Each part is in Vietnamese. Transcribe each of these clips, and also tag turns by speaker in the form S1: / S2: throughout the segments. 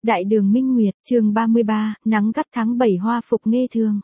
S1: Đại đường Minh Nguyệt, chương 33, nắng gắt tháng 7 hoa phục nghê thường.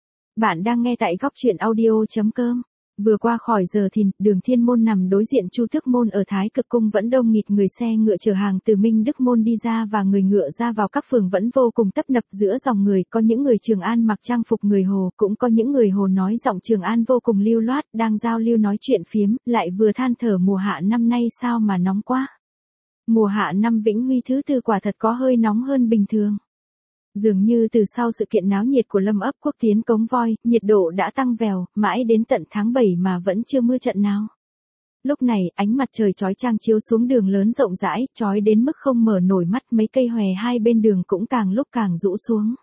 S1: Bạn đang nghe tại góc truyện audio.com. Vừa qua khỏi giờ thìn, đường Thiên Môn nằm đối diện Chu Tước Môn ở Thái Cực Cung vẫn đông nghịt người xe ngựa chở hàng từ Minh Đức Môn đi ra và người ngựa ra vào các phường vẫn vô cùng tấp nập giữa dòng người, có những người Trường An mặc trang phục người Hồ, cũng có những người Hồ nói giọng Trường An vô cùng lưu loát, đang giao lưu nói chuyện phiếm, lại vừa than thở mùa hạ năm nay sao mà nóng quá. Mùa hạ năm Vĩnh Huy thứ tư quả thật có hơi nóng hơn bình thường. Dường như từ sau sự kiện náo nhiệt của Lâm ấp Quốc tiến Cống Voi, nhiệt độ đã tăng vèo, mãi đến tận tháng 7 mà vẫn chưa mưa trận nào. Lúc này, ánh mặt trời chói chang chiếu xuống đường lớn rộng rãi, chói đến mức không mở nổi mắt, mấy cây hòe hai bên đường cũng càng lúc càng rũ xuống.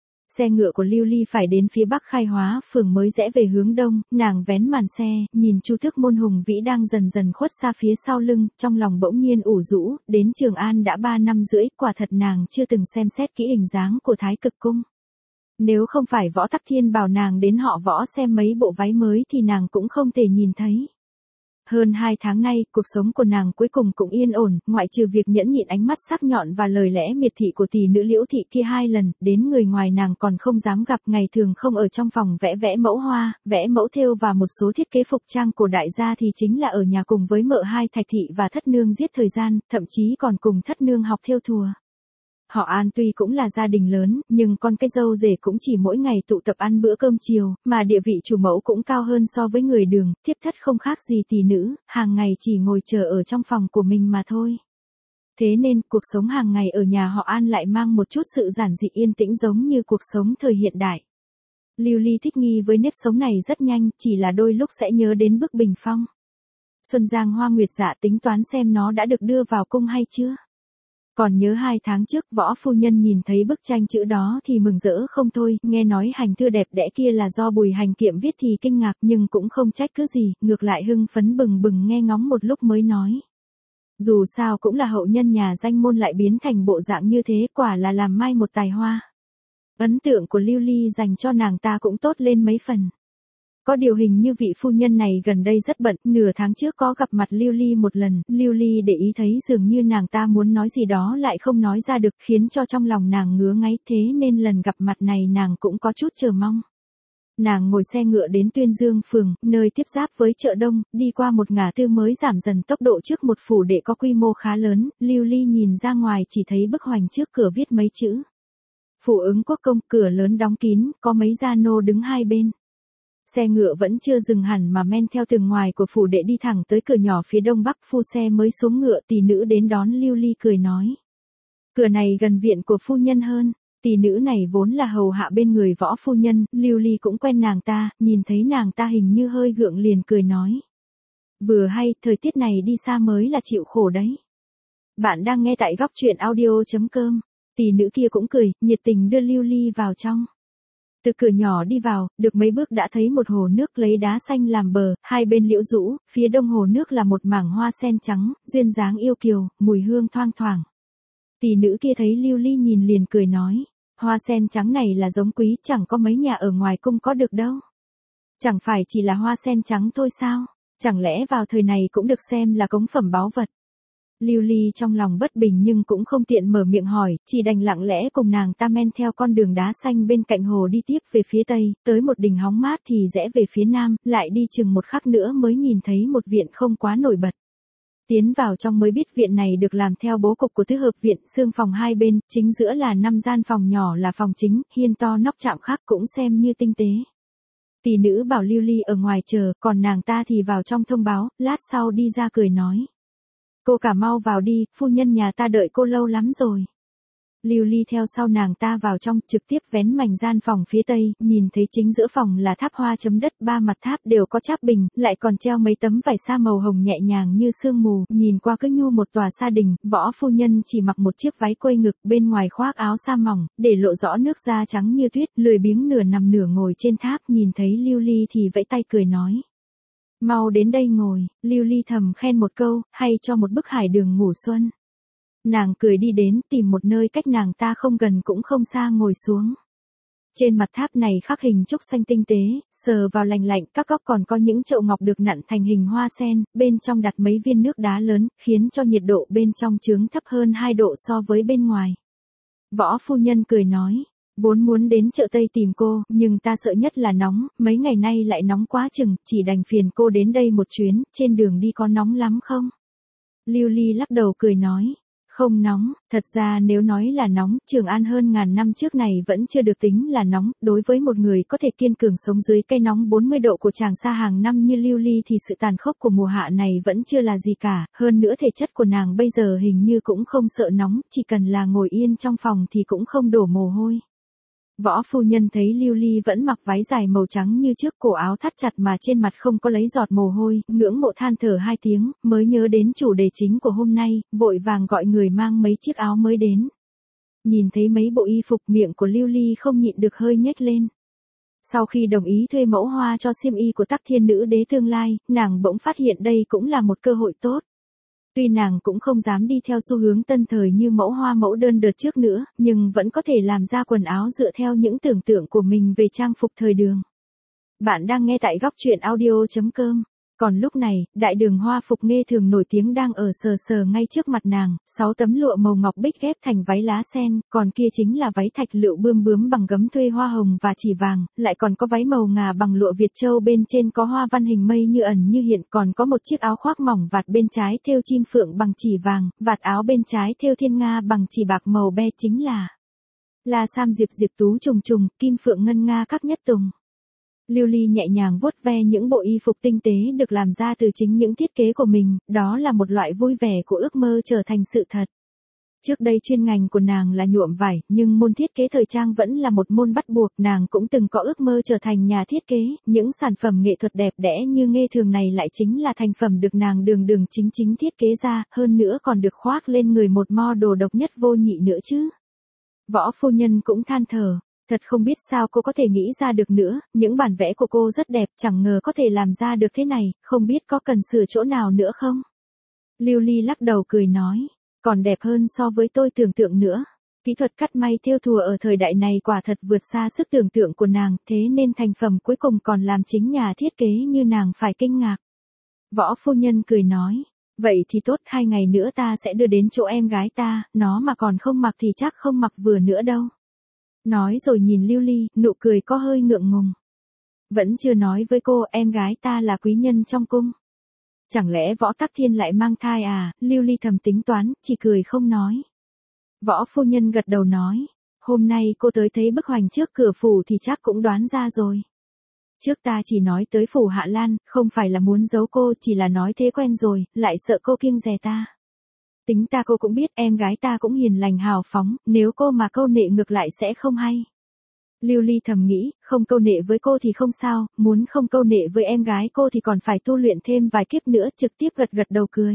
S1: Xe ngựa của Lưu Ly phải đến phía bắc Khai Hóa phường mới rẽ về hướng đông, nàng vén màn xe, nhìn Chu Tước Môn hùng vĩ đang dần dần khuất xa phía sau lưng, trong lòng bỗng nhiên ủ rũ, đến Trường An đã 3 năm rưỡi, quả thật nàng chưa từng xem xét kỹ hình dáng của Thái Cực Cung. Nếu không phải Võ Tắc Thiên bảo nàng đến họ Võ xem mấy bộ váy mới thì nàng cũng không thể nhìn thấy. Hơn 2 tháng nay, cuộc sống của nàng cuối cùng cũng yên ổn, ngoại trừ việc nhẫn nhịn ánh mắt sắc nhọn và lời lẽ miệt thị của tỷ nữ Liễu thị kia 2 lần, đến người ngoài nàng còn không dám gặp, ngày thường không ở trong phòng vẽ mẫu hoa, vẽ mẫu thêu và một số thiết kế phục trang của đại gia thì chính là ở nhà cùng với mợ hai Thạch thị và Thất nương giết thời gian, thậm chí còn cùng Thất nương học thêu thùa. Họ An tuy cũng là gia đình lớn, nhưng con cái dâu rể cũng chỉ mỗi ngày tụ tập ăn bữa cơm chiều, mà địa vị chủ mẫu cũng cao hơn so với người Đường, thiếp thất không khác gì tỷ nữ, hàng ngày chỉ ngồi chờ ở trong phòng của mình mà thôi. Thế nên, cuộc sống hàng ngày ở nhà họ An lại mang một chút sự giản dị yên tĩnh giống như cuộc sống thời hiện đại. Lưu Ly thích nghi với nếp sống này rất nhanh, chỉ là đôi lúc sẽ nhớ đến bức bình phong. Xuân Giang Hoa Nguyệt Dạ tính toán xem nó đã được đưa vào cung hay chưa. Còn nhớ 2 tháng trước Võ phu nhân nhìn thấy bức tranh chữ đó thì mừng rỡ không thôi, nghe nói hành thư đẹp đẽ kia là do Bùi Hành Kiệm viết thì kinh ngạc nhưng cũng không trách cứ gì, ngược lại hưng phấn bừng bừng nghe ngóng một lúc mới nói. Dù sao cũng là hậu nhân nhà danh môn lại biến thành bộ dạng như thế, quả là làm mai một tài hoa. Ấn tượng của Lưu Ly dành cho nàng ta cũng tốt lên mấy phần. Có điều hình như vị phu nhân này gần đây rất bận, nửa tháng trước có gặp mặt Lưu Ly một lần, Lưu Ly để ý thấy dường như nàng ta muốn nói gì đó lại không nói ra được, khiến cho trong lòng nàng ngứa ngáy, thế nên lần gặp mặt này nàng cũng có chút chờ mong. Nàng ngồi xe ngựa đến Tuyên Dương phường, nơi tiếp giáp với chợ Đông, đi qua một ngã tư mới giảm dần tốc độ trước một phủ đệ có quy mô khá lớn, Lưu Ly nhìn ra ngoài chỉ thấy bức hoành trước cửa viết mấy chữ. Phủ Ứng Quốc Công, cửa lớn đóng kín, có mấy gia nô đứng hai bên. Xe ngựa vẫn chưa dừng hẳn mà men theo tường ngoài của phủ đệ đi thẳng tới cửa nhỏ phía đông bắc, phu xe mới xuống ngựa, tỷ nữ đến đón Lưu Ly cười nói. Cửa này gần viện của phu nhân hơn, tỷ nữ này vốn là hầu hạ bên người Võ phu nhân, Lưu Ly cũng quen nàng ta, nhìn thấy nàng ta hình như hơi gượng liền cười nói. Vừa hay, thời tiết này đi xa mới là chịu khổ đấy. Bạn đang nghe tại góc truyện audio.com, tỷ nữ kia cũng cười, nhiệt tình đưa Lưu Ly vào trong. Từ cửa nhỏ đi vào, được mấy bước đã thấy một hồ nước lấy đá xanh làm bờ, hai bên liễu rũ, phía đông hồ nước là một mảng hoa sen trắng, duyên dáng yêu kiều, mùi hương thoang thoảng. Tỷ nữ kia thấy Lưu Ly nhìn liền cười nói, hoa sen trắng này là giống quý, chẳng có mấy nhà ở ngoài cung có được đâu. Chẳng phải chỉ là hoa sen trắng thôi sao, chẳng lẽ vào thời này cũng được xem là cống phẩm báu vật. Lưu Ly trong lòng bất bình nhưng cũng không tiện mở miệng hỏi, chỉ đành lặng lẽ cùng nàng ta men theo con đường đá xanh bên cạnh hồ đi tiếp về phía tây, tới một đình hóng mát thì rẽ về phía nam, lại đi chừng một khắc nữa mới nhìn thấy một viện không quá nổi bật. Tiến vào trong mới biết viện này được làm theo bố cục của tứ hợp viện, xương phòng hai bên, chính giữa là 5 gian phòng nhỏ là phòng chính, hiên to nóc chạm khắc cũng xem như tinh tế. Tỷ nữ bảo Lưu Ly ở ngoài chờ, còn nàng ta thì vào trong thông báo, lát sau đi ra cười nói. Cô cả mau vào đi, phu nhân nhà ta đợi cô lâu lắm rồi. Lưu Ly theo sau nàng ta vào trong, trực tiếp vén mành gian phòng phía tây, nhìn thấy chính giữa phòng là tháp hoa chấm đất, 3 mặt tháp đều có cháp bình, lại còn treo mấy tấm vải sa màu hồng nhẹ nhàng như sương mù, nhìn qua cứ như một tòa sa đình. Võ phu nhân chỉ mặc một chiếc váy quây ngực, bên ngoài khoác áo sa mỏng, để lộ rõ nước da trắng như tuyết, lười biếng nửa nằm nửa ngồi trên tháp, nhìn thấy Lưu Ly thì vẫy tay cười nói. Mau đến đây ngồi, Lưu Ly thầm khen một câu, hay cho một bức hải đường ngủ xuân. Nàng cười đi đến, tìm một nơi cách nàng ta không gần cũng không xa ngồi xuống. Trên mặt tháp này khắc hình trúc xanh tinh tế, sờ vào lành lạnh, các góc còn có những chậu ngọc được nặn thành hình hoa sen, bên trong đặt mấy viên nước đá lớn, khiến cho nhiệt độ bên trong chướng thấp hơn 2 độ so với bên ngoài. Võ phu nhân cười nói, vốn muốn đến chợ Tây tìm cô, nhưng ta sợ nhất là nóng, mấy ngày nay lại nóng quá chừng, chỉ đành phiền cô đến đây một chuyến, trên đường đi có nóng lắm không? Lưu Ly lắc đầu cười nói, không nóng, thật ra nếu nói là nóng, Trường An hơn ngàn năm trước này vẫn chưa được tính là nóng, đối với một người có thể kiên cường sống dưới cái nóng 40 độ của Tràng Sa hàng năm như Lưu Ly thì sự tàn khốc của mùa hạ này vẫn chưa là gì cả, hơn nữa thể chất của nàng bây giờ hình như cũng không sợ nóng, chỉ cần là ngồi yên trong phòng thì cũng không đổ mồ hôi. Võ phu nhân thấy Lưu Ly vẫn mặc váy dài màu trắng như trước, cổ áo thắt chặt mà trên mặt không có lấy giọt mồ hôi, ngưỡng mộ than thở hai tiếng, mới nhớ đến chủ đề chính của hôm nay, vội vàng gọi người mang mấy chiếc áo mới đến. Nhìn thấy mấy bộ y phục, miệng của Lưu Ly không nhịn được hơi nhếch lên. Sau khi đồng ý thuê mẫu hoa cho xiêm y của Tắc Thiên Nữ đế tương lai, nàng bỗng phát hiện đây cũng là một cơ hội tốt. Tuy nàng cũng không dám đi theo xu hướng tân thời như mẫu hoa mẫu đơn đợt trước nữa, nhưng vẫn có thể làm ra quần áo dựa theo những tưởng tượng của mình về trang phục thời đường. Bạn đang nghe tại góc truyện audio.com. Còn lúc này, đại đường hoa phục nghe thường nổi tiếng đang ở sờ sờ ngay trước mặt nàng, 6 tấm lụa màu ngọc bích ghép thành váy lá sen, còn kia chính là váy thạch lựu bươm bướm bằng gấm thuê hoa hồng và chỉ vàng, lại còn có váy màu ngà bằng lụa Việt Châu bên trên có hoa văn hình mây như ẩn như hiện, còn có một chiếc áo khoác mỏng vạt bên trái thêu chim phượng bằng chỉ vàng, vạt áo bên trái thêu thiên nga bằng chỉ bạc màu be chính là sam diệp diệp tú trùng trùng, kim phượng ngân nga các nhất tùng. Lưu Ly nhẹ nhàng vuốt ve những bộ y phục tinh tế được làm ra từ chính những thiết kế của mình, đó là một loại vui vẻ của ước mơ trở thành sự thật. Trước đây chuyên ngành của nàng là nhuộm vải, nhưng môn thiết kế thời trang vẫn là một môn bắt buộc, nàng cũng từng có ước mơ trở thành nhà thiết kế, những sản phẩm nghệ thuật đẹp đẽ như nghe thường này lại chính là thành phẩm được nàng đường đường chính chính thiết kế ra, hơn nữa còn được khoác lên người một model độc nhất vô nhị nữa chứ. Võ phu nhân cũng than thở. Thật không biết sao cô có thể nghĩ ra được nữa, những bản vẽ của cô rất đẹp, chẳng ngờ có thể làm ra được thế này, không biết có cần sửa chỗ nào nữa không? Lưu Ly lắc đầu cười nói, còn đẹp hơn so với tôi tưởng tượng nữa. Kỹ thuật cắt may thêu thùa ở thời đại này quả thật vượt xa sức tưởng tượng của nàng, thế nên thành phẩm cuối cùng còn làm chính nhà thiết kế như nàng phải kinh ngạc. Võ phu nhân cười nói, vậy thì tốt, 2 ngày nữa ta sẽ đưa đến chỗ em gái ta, nó mà còn không mặc thì chắc không mặc vừa nữa đâu. Nói rồi nhìn Lưu Ly, nụ cười có hơi ngượng ngùng. Vẫn chưa nói với cô, em gái ta là quý nhân trong cung. Chẳng lẽ Võ Tắc Thiên lại mang thai à? Lưu Ly thầm tính toán, chỉ cười không nói. Võ phu nhân gật đầu nói, hôm nay cô tới thấy bức hoành trước cửa phủ thì chắc cũng đoán ra rồi. Trước ta chỉ nói tới phủ Hạ Lan, không phải là muốn giấu cô, chỉ là nói thế quen rồi, lại sợ cô kiêng dè ta. Tính ta cô cũng biết, em gái ta cũng hiền lành hào phóng, nếu cô mà câu nệ ngược lại sẽ không hay. Lưu Ly thầm nghĩ, không câu nệ với cô thì không sao, muốn không câu nệ với em gái cô thì còn phải tu luyện thêm vài kiếp nữa, trực tiếp gật gật đầu cười.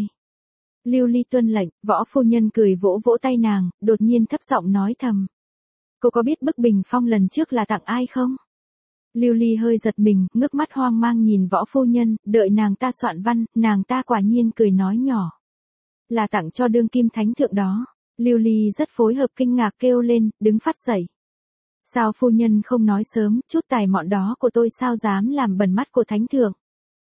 S1: Lưu Ly tuân lệnh, Võ phu nhân cười vỗ vỗ tay nàng, đột nhiên thấp giọng nói thầm. Cô có biết bức bình phong lần trước là tặng ai không? Lưu Ly hơi giật mình, ngước mắt hoang mang nhìn Võ phu nhân, đợi nàng ta soạn văn, nàng ta quả nhiên cười nói nhỏ. Là tặng cho đương kim thánh thượng đó. Lưu Ly rất phối hợp kinh ngạc kêu lên, đứng phát dậy. Sao phu nhân không nói sớm, chút tài mọn đó của tôi sao dám làm bẩn mắt của thánh thượng.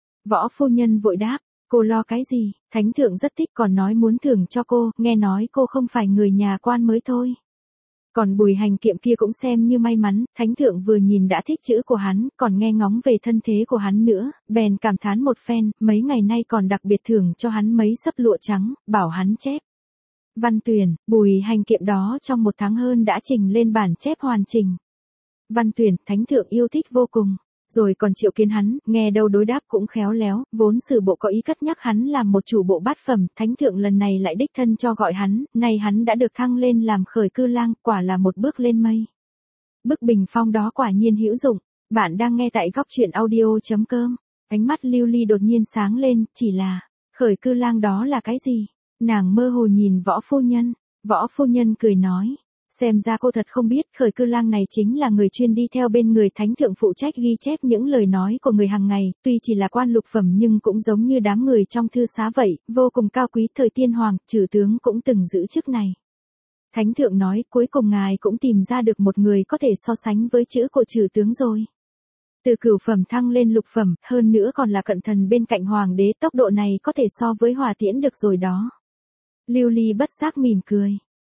S1: Võ phu nhân vội đáp, cô lo cái gì, thánh thượng rất thích còn nói muốn thưởng cho cô, nghe nói cô không phải người nhà quan mới thôi. Còn Bùi Hành Kiệm kia cũng xem như may mắn, thánh thượng vừa nhìn đã thích chữ của hắn, còn nghe ngóng về thân thế của hắn nữa, bèn cảm thán một phen, mấy ngày nay còn đặc biệt thưởng cho hắn mấy xấp lụa trắng, bảo hắn chép. Văn tuyển, Bùi Hành Kiệm đó trong 1 tháng hơn đã trình lên bản chép hoàn chỉnh. Văn tuyển, thánh thượng yêu thích vô cùng. Rồi còn triệu kiến hắn, nghe đâu đối đáp cũng khéo léo, vốn sử bộ có ý cất nhắc hắn làm một chủ bộ bát phẩm, thánh thượng lần này lại đích thân cho gọi hắn, nay hắn đã được thăng lên làm khởi cư lang, quả là một bước lên mây. Bức bình phong đó quả nhiên hữu dụng, bạn đang nghe tại góc truyện audio.com, ánh mắt Lưu Ly đột nhiên sáng lên, chỉ là, khởi cư lang đó là cái gì? Nàng mơ hồ nhìn Võ phu nhân, Võ phu nhân cười nói. Xem ra cô thật không biết, khởi cư lang này chính là người chuyên đi theo bên người thánh thượng phụ trách ghi chép những lời nói của người hàng ngày, tuy chỉ là quan lục phẩm nhưng cũng giống như đám người trong thư xá vậy, vô cùng cao quý, thời tiên hoàng, trừ tướng cũng từng giữ chức này. Thánh thượng nói cuối cùng ngài cũng tìm ra được một người có thể so sánh với chữ của trừ tướng rồi. Từ cửu phẩm thăng lên lục phẩm, hơn nữa còn là cận thần bên cạnh hoàng đế, tốc độ này có thể so với Hỏa Tiễn được rồi đó. Lưu Ly bất giác mỉm cười.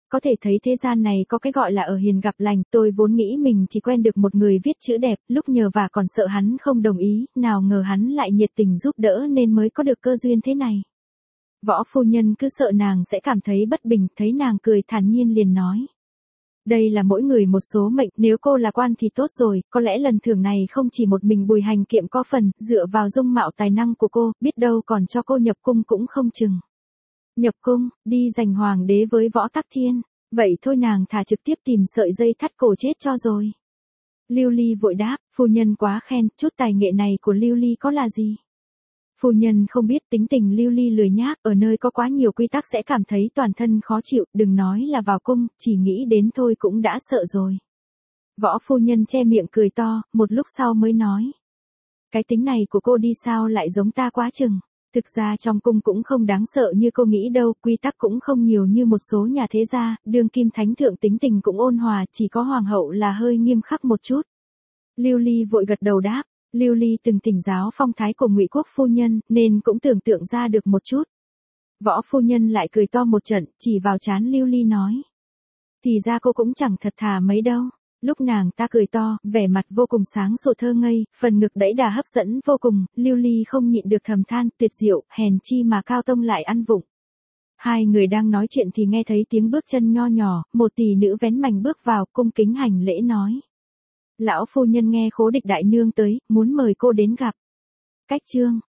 S1: Có thể thấy thế gian này có cái gọi là ở hiền gặp lành, tôi vốn nghĩ mình chỉ quen được một người viết chữ đẹp, lúc nhờ vả còn sợ hắn không đồng ý, nào ngờ hắn lại nhiệt tình giúp đỡ nên mới có được cơ duyên thế này. Võ phu nhân cứ sợ nàng sẽ cảm thấy bất bình, thấy nàng cười thản nhiên liền nói. Đây là mỗi người một số mệnh, nếu cô là quan thì tốt rồi, có lẽ lần thưởng này không chỉ một mình Bùi Hành Kiệm có phần, dựa vào dung mạo tài năng của cô, biết đâu còn cho cô nhập cung cũng không chừng. Nhập cung, đi giành hoàng đế với Võ Tắc Thiên, vậy thôi nàng thà trực tiếp tìm sợi dây thắt cổ chết cho rồi. Lưu Ly vội đáp, phu nhân quá khen, chút tài nghệ này của Lưu Ly có là gì? Phu nhân không biết tính tình Lưu Ly lười nhác, ở nơi có quá nhiều quy tắc sẽ cảm thấy toàn thân khó chịu, đừng nói là vào cung, chỉ nghĩ đến thôi cũng đã sợ rồi. Võ phu nhân che miệng cười to, một lúc sau mới nói. Cái tính này của cô đi sao lại giống ta quá chừng. Thực ra trong cung cũng không đáng sợ như cô nghĩ đâu, quy tắc cũng không nhiều như một số nhà thế gia, đương kim thánh thượng tính tình cũng ôn hòa, chỉ có hoàng hậu là hơi nghiêm khắc một chút. Lưu Ly vội gật đầu đáp. Lưu Ly từng thỉnh giáo phong thái của Ngụy Quốc phu nhân, nên cũng tưởng tượng ra được một chút. Võ phu nhân lại cười to một trận, chỉ vào trán Lưu Ly nói. Thì ra cô cũng chẳng thật thà mấy đâu. Lúc nàng ta cười to, vẻ mặt vô cùng sáng sủa thơ ngây, phần ngực đẫy đà hấp dẫn vô cùng, Lưu Ly không nhịn được thầm than, tuyệt diệu, hèn chi mà Cao Tông lại ăn vụng. Hai người đang nói chuyện thì nghe thấy tiếng bước chân nho nhỏ, một tỷ nữ vén mành bước vào, cung kính hành lễ nói. Lão phu nhân nghe Khố Địch đại nương tới, muốn mời cô đến gặp. Cách chương